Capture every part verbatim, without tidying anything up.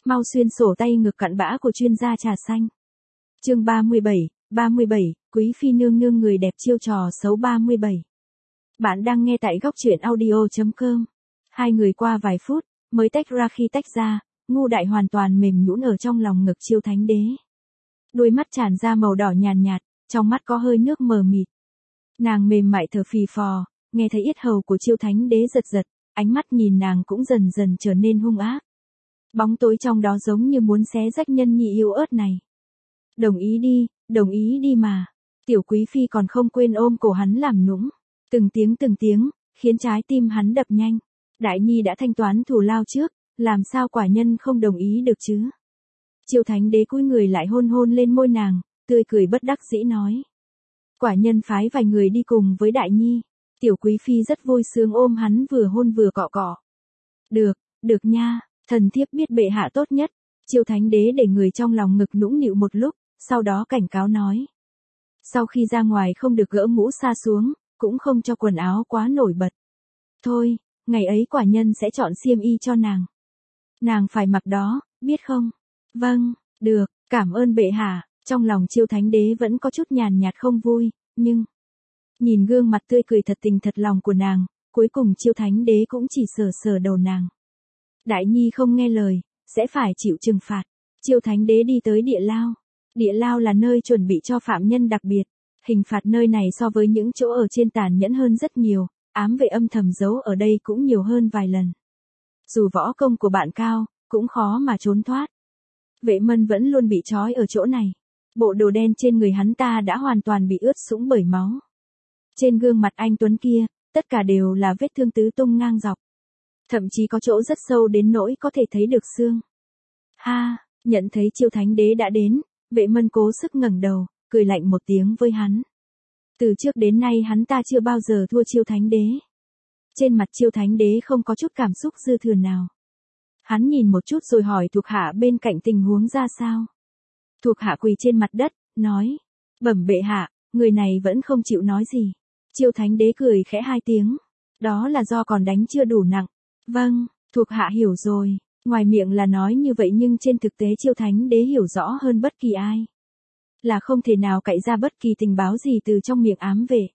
Mau xuyên sổ tay ngực cặn bã của chuyên gia trà xanh. Chương ba mươi bảy, ba mươi bảy, Quý phi nương nương người đẹp chiêu trò xấu ba mươi bảy. Bạn đang nghe tại góc truyện audio chấm com. Hai người qua vài phút, mới tách ra khi tách ra, Ngu Đại hoàn toàn mềm nhũn ở trong lòng ngực Chiêu Thánh Đế. Đôi mắt tràn ra màu đỏ nhàn nhạt, trong mắt có hơi nước mờ mịt. Nàng mềm mại thở phì phò, nghe thấy yết hầu của Chiêu Thánh Đế giật giật, ánh mắt nhìn nàng cũng dần dần trở nên hung ác. Bóng tối trong đó giống như muốn xé rách nhân nhi yêu ớt này. Đồng ý đi, đồng ý đi mà. Tiểu Quý phi còn không quên ôm cổ hắn làm nũng. Từng tiếng từng tiếng, khiến trái tim hắn đập nhanh. Đại nhi đã thanh toán thù lao trước, làm sao quả nhân không đồng ý được chứ? Chiêu Thánh Đế cúi người lại hôn hôn lên môi nàng, tươi cười bất đắc dĩ nói. Quả nhân phái vài người đi cùng với đại nhi. Tiểu Quý phi rất vui sướng ôm hắn vừa hôn vừa cọ cọ. Được, được nha, thần thiếp biết bệ hạ tốt nhất. Chiêu Thánh Đế để người trong lòng ngực nũng nịu một lúc, sau đó cảnh cáo nói. Sau khi ra ngoài không được gỡ mũ sa xuống, cũng không cho quần áo quá nổi bật. Thôi, ngày ấy quả nhân sẽ chọn xiêm y cho nàng. Nàng phải mặc đó, biết không? Vâng, được, cảm ơn bệ hạ. Trong lòng Chiêu Thánh Đế vẫn có chút nhàn nhạt không vui, nhưng... Nhìn gương mặt tươi cười thật tình thật lòng của nàng, cuối cùng Chiêu Thánh Đế cũng chỉ sờ sờ đầu nàng. Đại nhi không nghe lời, sẽ phải chịu trừng phạt. Chiêu Thánh Đế đi tới địa lao. Địa lao là nơi chuẩn bị cho phạm nhân đặc biệt. Hình phạt nơi này so với những chỗ ở trên tàn nhẫn hơn rất nhiều, ám vệ âm thầm giấu ở đây cũng nhiều hơn vài lần. Dù võ công của bạn cao, cũng khó mà trốn thoát. Vệ Mân vẫn luôn bị trói ở chỗ này. Bộ đồ đen trên người hắn ta đã hoàn toàn bị ướt sũng bởi máu. Trên gương mặt anh tuấn kia, tất cả đều là vết thương tứ tung ngang dọc. Thậm chí có chỗ rất sâu đến nỗi có thể thấy được xương. Ha, nhận thấy Chiêu Thánh Đế đã đến, Vệ Mân cố sức ngẩng đầu, cười lạnh một tiếng với hắn. Từ trước đến nay hắn ta chưa bao giờ thua Chiêu Thánh Đế. Trên mặt Chiêu Thánh Đế không có chút cảm xúc dư thừa nào. Hắn nhìn một chút rồi hỏi thuộc hạ bên cạnh tình huống ra sao. Thuộc hạ quỳ trên mặt đất, nói. Bẩm bệ hạ, người này vẫn không chịu nói gì. Chiêu Thánh Đế cười khẽ hai tiếng. Đó là do còn đánh chưa đủ nặng. Vâng, thuộc hạ hiểu rồi. Ngoài miệng là nói như vậy nhưng trên thực tế Chiêu Thánh Đế hiểu rõ hơn bất kỳ ai. Là không thể nào cậy ra bất kỳ tình báo gì từ trong miệng ám vệ.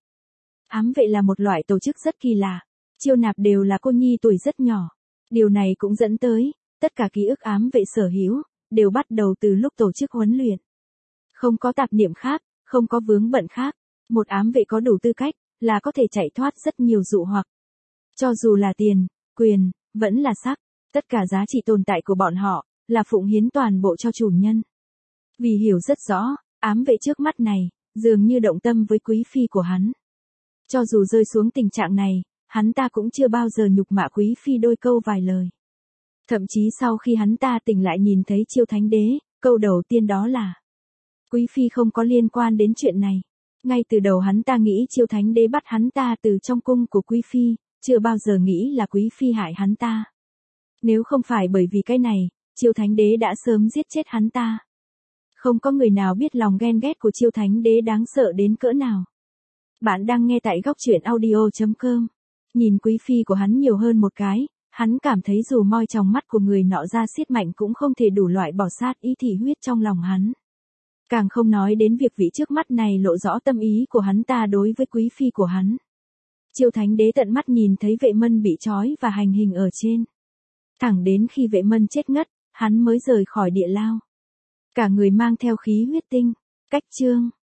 Ám vệ là một loại tổ chức rất kỳ lạ. Chiêu nạp đều là cô nhi tuổi rất nhỏ. Điều này cũng dẫn tới, tất cả ký ức ám vệ sở hữu, đều bắt đầu từ lúc tổ chức huấn luyện. Không có tạp niệm khác, không có vướng bận khác. Một ám vệ có đủ tư cách, là có thể chạy thoát rất nhiều dụ hoặc. Cho dù là tiền, quyền, vẫn là sắc, tất cả giá trị tồn tại của bọn họ, là phụng hiến toàn bộ cho chủ nhân. Vì hiểu rất rõ, ám vệ trước mắt này, dường như động tâm với quý phi của hắn. Cho dù rơi xuống tình trạng này, hắn ta cũng chưa bao giờ nhục mạ quý phi đôi câu vài lời. Thậm chí sau khi hắn ta tỉnh lại nhìn thấy Chiêu Thánh Đế, câu đầu tiên đó là quý phi không có liên quan đến chuyện này. Ngay từ đầu hắn ta nghĩ Chiêu Thánh Đế bắt hắn ta từ trong cung của quý phi, chưa bao giờ nghĩ là quý phi hại hắn ta. Nếu không phải bởi vì cái này, Chiêu Thánh Đế đã sớm giết chết hắn ta. Không có người nào biết lòng ghen ghét của Chiêu Thánh Đế đáng sợ đến cỡ nào. Bạn đang nghe tại góc truyện audio chấm com. Nhìn quý phi của hắn nhiều hơn một cái, hắn cảm thấy dù moi trong mắt của người nọ ra xiết mạnh cũng không thể đủ loại bỏ sát ý thị huyết trong lòng hắn. Càng không nói đến việc vị trước mắt này lộ rõ tâm ý của hắn ta đối với quý phi của hắn. Chiêu Thánh Đế tận mắt nhìn thấy Vệ Mân bị trói và hành hình ở trên. Thẳng đến khi Vệ Mân chết ngất, hắn mới rời khỏi địa lao. Cả người mang theo khí huyết tinh. Cách chương.